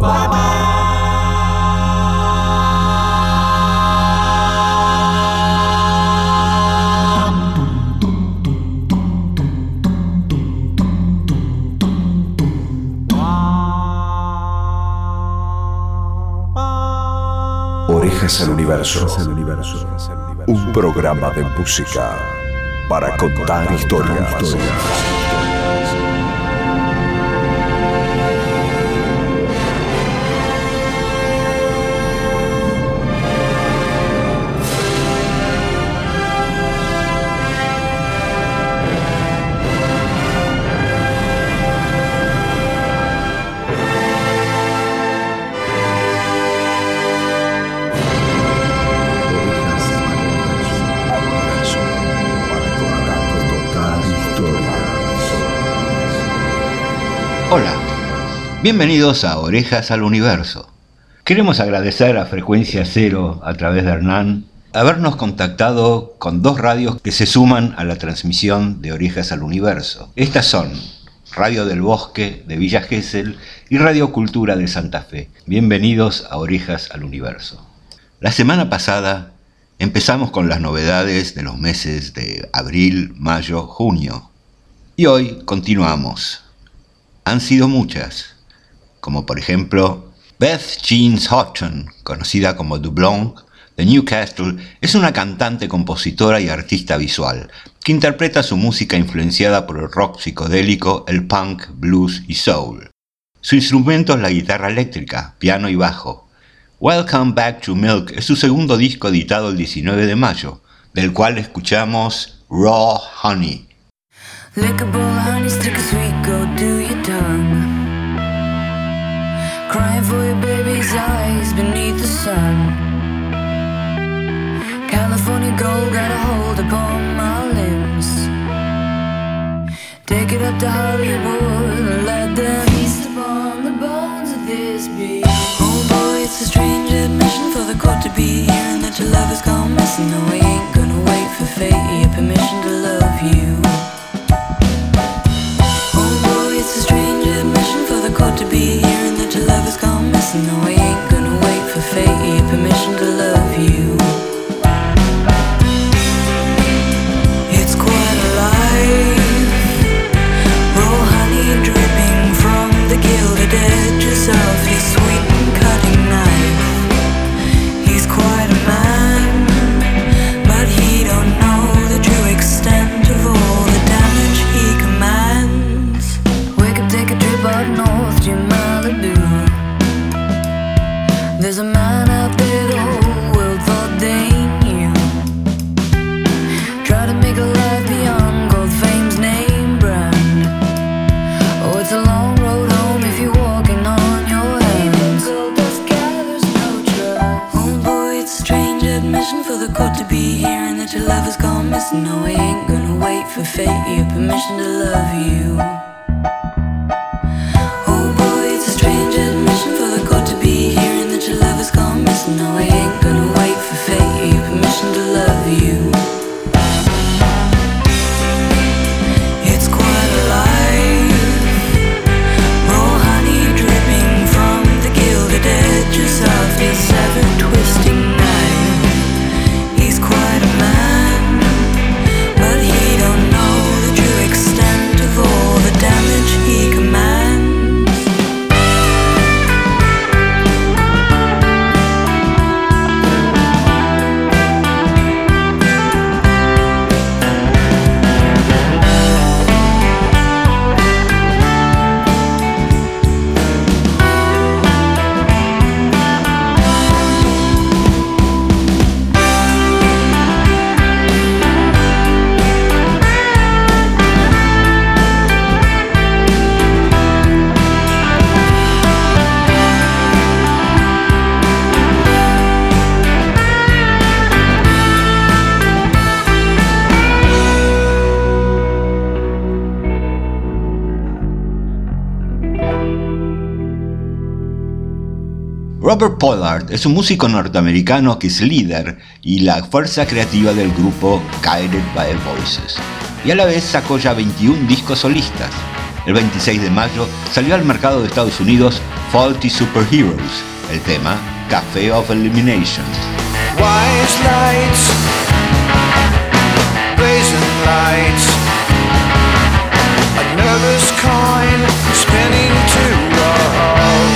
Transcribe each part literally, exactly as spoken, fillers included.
Orejas al Universo, un programa de música para contar historias. Hola, bienvenidos a Orejas al Universo. Queremos agradecer a Frecuencia Cero, a través de Hernán, habernos contactado con dos radios que se suman a la transmisión de Orejas al Universo. Estas son Radio del Bosque de Villa Gesell y Radio Cultura de Santa Fe. Bienvenidos a Orejas al Universo. La semana pasada empezamos con las novedades de los meses de abril, mayo, junio. Y hoy continuamos. Han sido muchas, como por ejemplo Beth Jeans Houghton, conocida como Dublonc, de Newcastle, es una cantante, compositora y artista visual que interpreta su música influenciada por el rock psicodélico, el punk, blues y soul. Su instrumento es la guitarra eléctrica, piano y bajo. Welcome Back to Milk es su segundo disco editado el diecinueve de mayo, del cual escuchamos Raw Honey. Lick a bowl of honey, stick a sweet go to your tongue. Crying for your baby's eyes beneath the sun. California gold got a hold upon my limbs. Take it up to Hollywood and let them feast upon the bones of this beast. Oh boy, it's a strange admission for the court to be hearing that your love has gone missing. No, we ain't gonna wait for fate or your permission to love you. It's a strange admission for the court to be hearing that your love has gone missing. No, we ain't gonna wait for fate or your permission to love you. It's quite alive, raw honey dripping from the gilded edges of his sweet and cutting knife. He's quite a man, but he don't know the true extent of all the damage he commands. Take a trip up north to Malibu. There's a man out there the whole world thought they knew. Try to make a life beyond gold fame's name brand. Oh, it's a long road home if you're walking on your hands. Gold dust gathers no trust. Oh boy, it's a strange admission for the court to be hearing that your love has gone missing. No, we ain't gonna wait for fate or your permission to love you. No, I ain't gonna wait for fate or your permission to love you. It's quite alive, raw honey dripping from the gilded edges of his ever-twisting knife. He's quite a man, but he don't know the true extent of all the damage he commands. Robert Pollard es un músico norteamericano que es líder y la fuerza creativa del grupo Guided by Voices, y a la vez sacó ya veintiún discos solistas. el veintiséis de mayo, salió al mercado de Estados Unidos Faulty Superheroes, el tema Cafe of Elimination. Wise lights, blazing lights, a nervous coin spinning to a halt,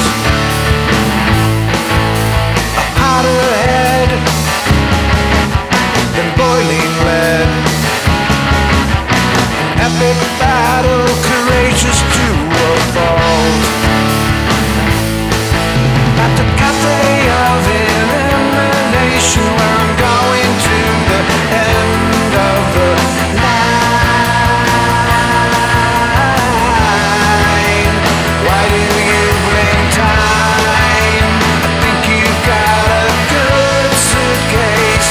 a hotter head than boiling lead, an epic battle courageous to a fault, at the cafe of elimination where I'm going to the end of the line. Why do you blame time? I think you've got a good suitcase.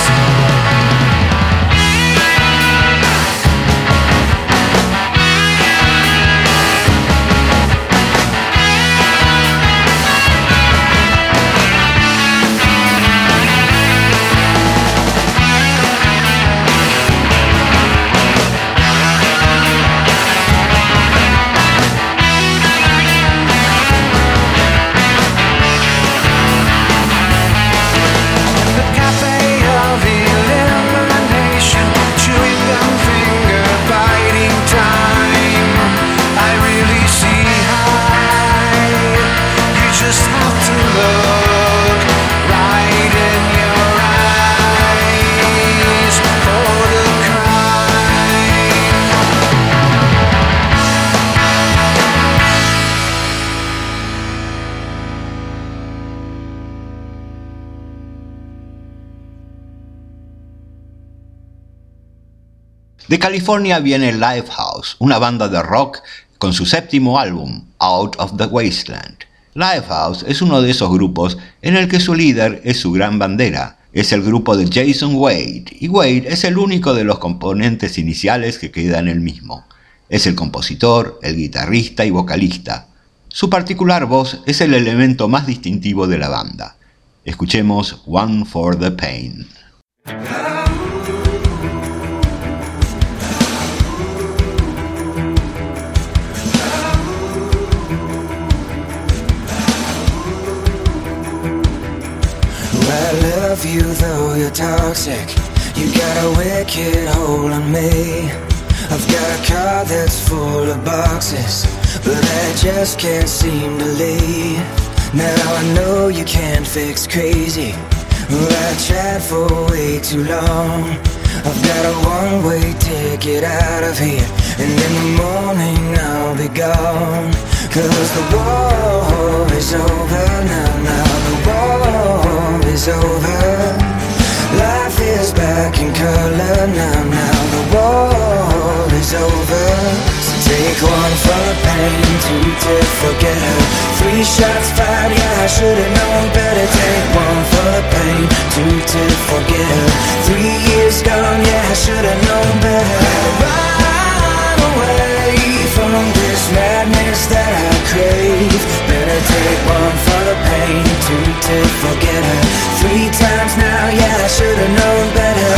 De California viene Lifehouse, una banda de rock con su séptimo álbum, Out of the Wasteland. Lifehouse es uno de esos grupos en el que su líder es su gran bandera. Es el grupo de Jason Wade, y Wade es el único de los componentes iniciales que queda en el mismo. Es el compositor, el guitarrista y vocalista. Su particular voz es el elemento más distintivo de la banda. Escuchemos One for the Pain. I love you though you're toxic. You got a wicked hold on me. I've got a car that's full of boxes, but I just can't seem to leave. Now I know you can't fix crazy. I tried for way too long. I've got a one-way ticket out of here, and in the morning I'll be gone. Cause the war is over now, now the war is over. Life is back in color now, now the war is over. So take one for the pain, two to forget her. Three shots fired, yeah I should've known better. Take one for the pain, two to forget her. Three years gone, yeah I should've known better. Run away from this madness that I crave. Better take one for the pain, two to forget her. Three times now, yeah I should've known better.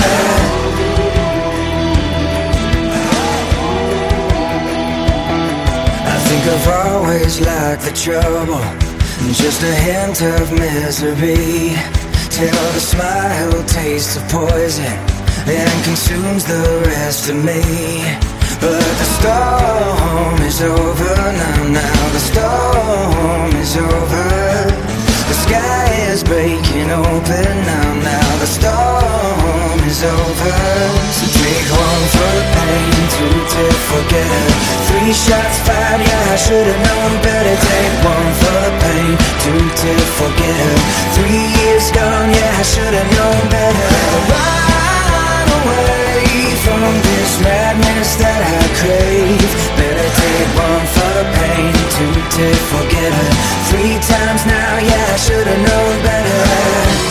I think I've always liked the trouble, just a hint of misery, till the smile tastes of poison and consumes the rest of me. But the storm is over now, now the storm is over. The sky is breaking open now, now the storm is over. So take one for the pain, two to forget her. Three shots fired, yeah I should've known better. Take one for the pain, two to forget her. Three years gone, yeah I should've known better. Run away from this madness that I crave. Better take one for the pain, two to forget her. Three times now, yeah I should've known better.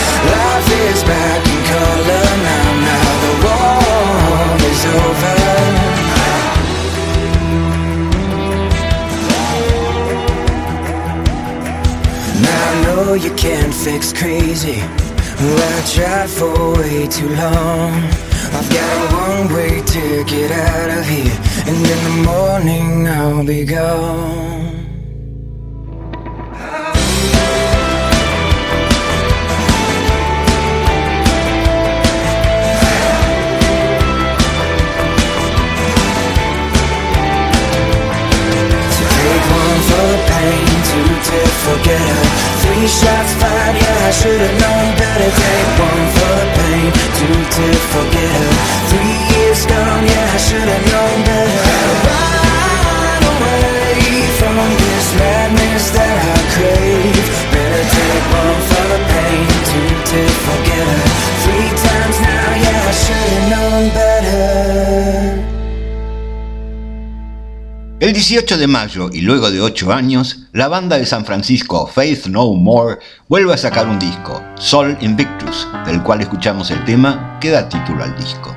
Life is back in color now, now the war is over. you can't fix crazy. Well, I tried for way too long. I've got a one-way ticket out of here, and in the morning I'll be gone. To forget her. Three shots fired, yeah, I should've known better. Take one for the pain, two to forget her. Three years gone, yeah, I should've known better. Run away from this madness that I crave. Better take one for the pain, two to forget her. Three times now, yeah, I should've known better. El dieciocho de mayo y luego de ocho años, la banda de San Francisco Faith No More vuelve a sacar un disco, Sol Invictus, del cual escuchamos el tema que da título al disco.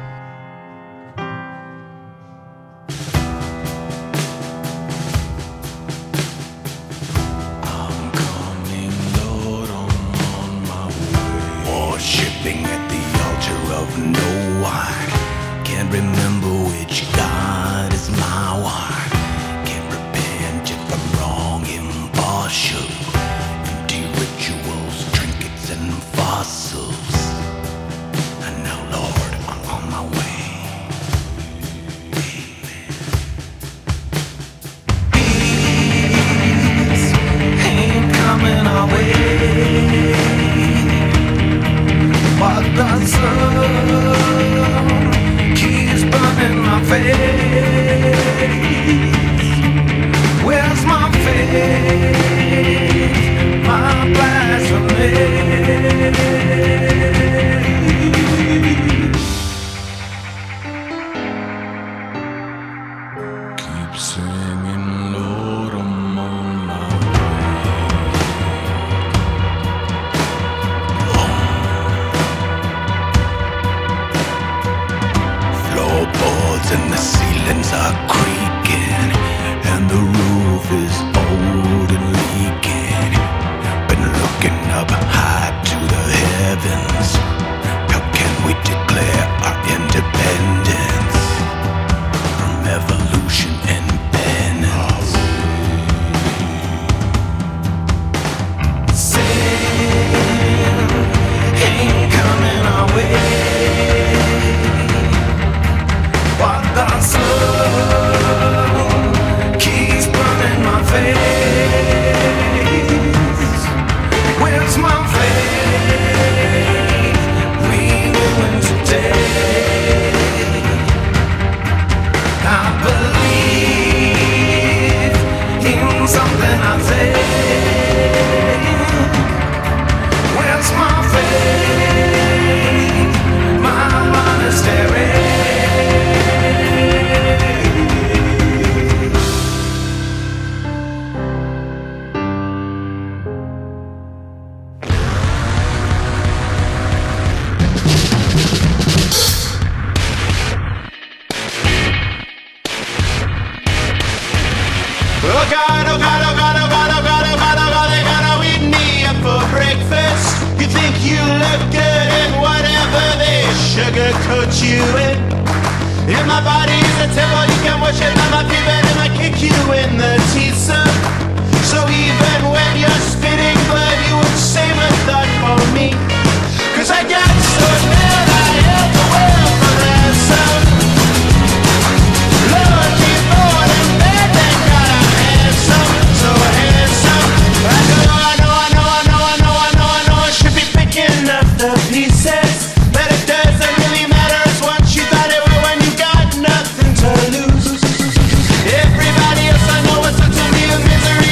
Everybody else I know is such a real misery.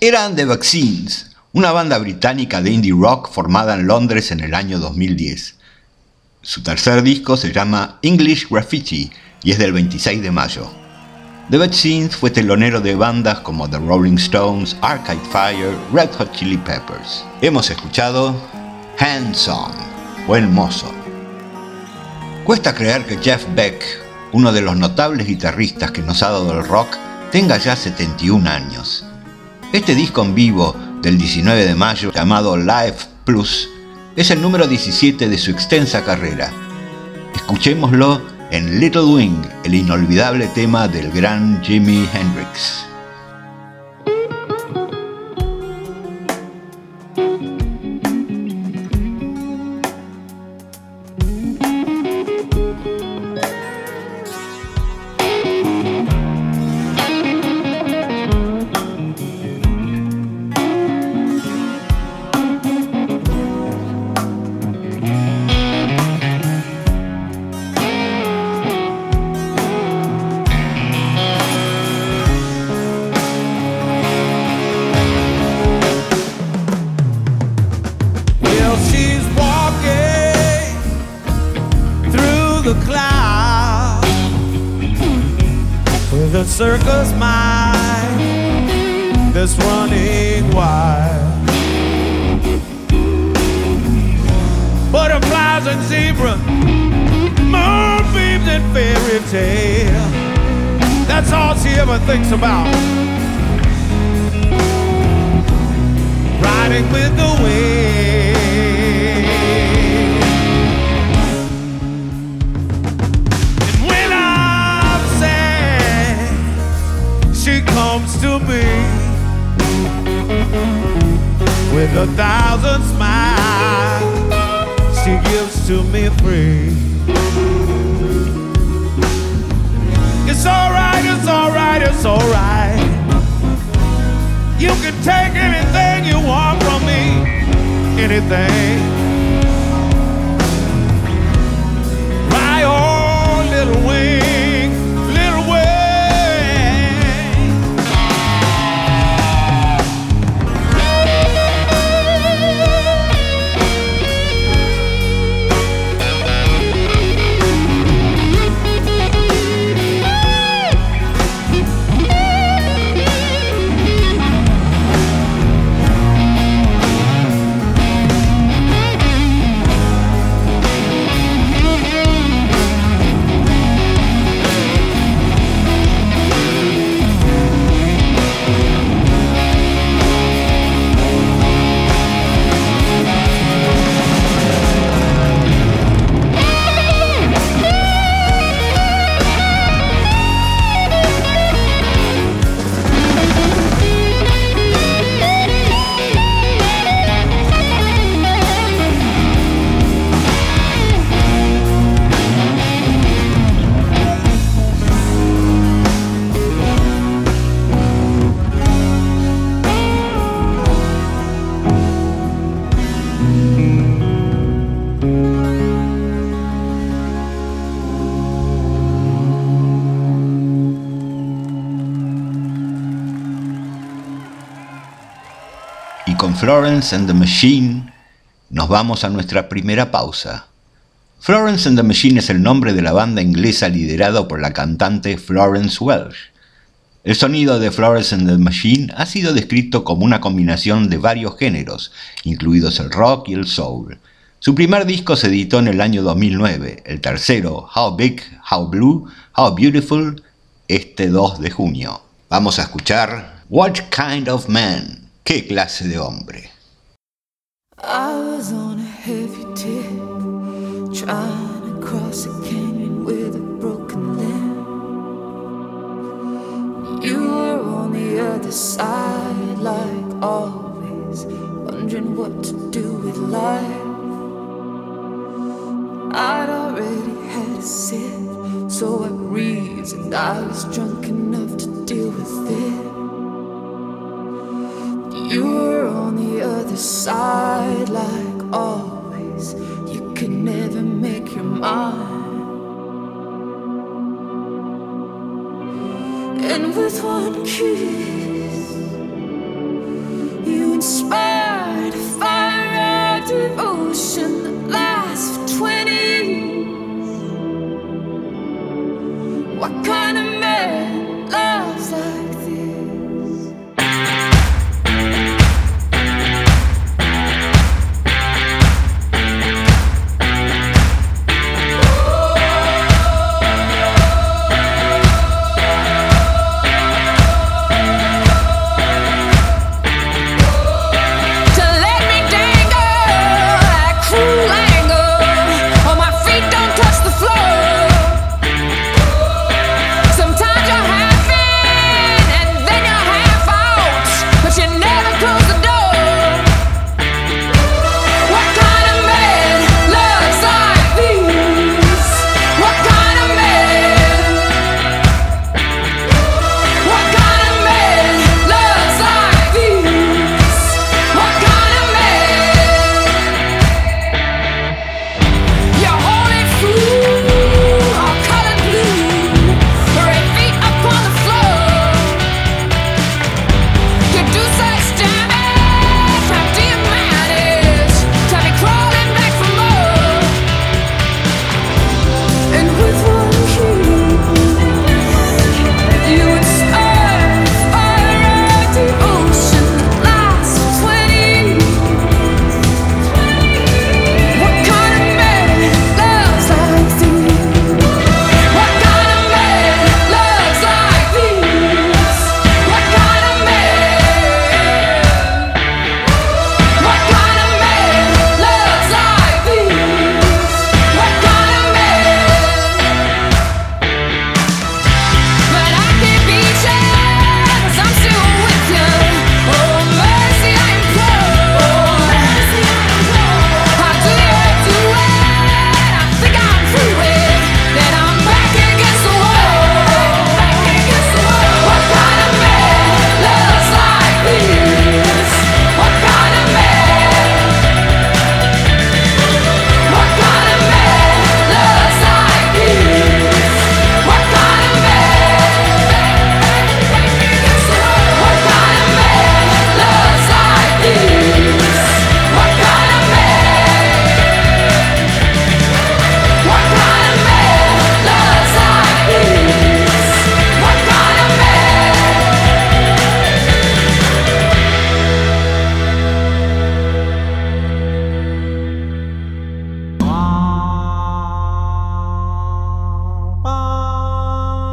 Eran The Vaccines, una banda británica de indie rock formada en Londres en el año dos mil diez. Su tercer disco se llama English Graffiti y es del veintiséis de mayo. The Vaccines fue telonero de bandas como The Rolling Stones, Arcade Fire, Red Hot Chili Peppers. Hemos escuchado Hands On, Buen Mozo. Cuesta creer que Jeff Beck, uno de los notables guitarristas que nos ha dado el rock, tenga ya setenta y un años. Este disco en vivo del diecinueve de mayo, llamado Live Plus, es el número diecisiete de su extensa carrera. Escuchémoslo en Little Wing, el inolvidable tema del gran Jimi Hendrix. Circus mind that's running wild. Butterflies and zebras, moonbeams and fairy tale. That's all she ever thinks about. Riding with the wind. She comes to me with a thousand smiles. She gives to me free. It's alright, it's alright, it's alright. You can take anything you want from me, anything. My own little wing, little wing. Florence and the Machine, nos vamos a nuestra primera pausa. Florence and the Machine es el nombre de la banda inglesa liderada por la cantante Florence Welch. El sonido de Florence and the Machine ha sido descrito como una combinación de varios géneros, incluidos el rock y el soul. Su primer disco se editó en el año dos mil nueve, el tercero, How Big, How Blue, How Beautiful, este dos de junio. Vamos a escuchar What Kind of Man? ¿Qué clase de hombre? I was on a heavy tip, trying to cross a canyon with a broken limb. You were on the other side, like always, wondering what to do with life. I'd already had a sip, so I reasoned I was drunk enough to deal with it. You were on the other side, like always. You could never make your mind. And with one kiss,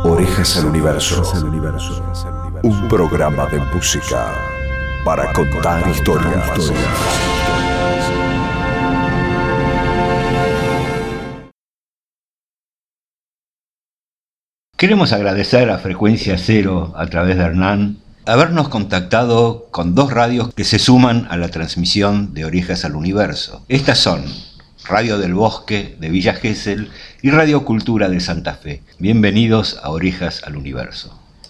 Orejas al Universo. Un programa de música para contar historias. Queremos agradecer a Frecuencia Cero, a través de Hernán, habernos contactado con dos radios que se suman a la transmisión de Orejas al Universo. Estas son Radio del Bosque de Villa Gesell y Radio Cultura de Santa Fe. Bienvenidos a Orejas al Universo.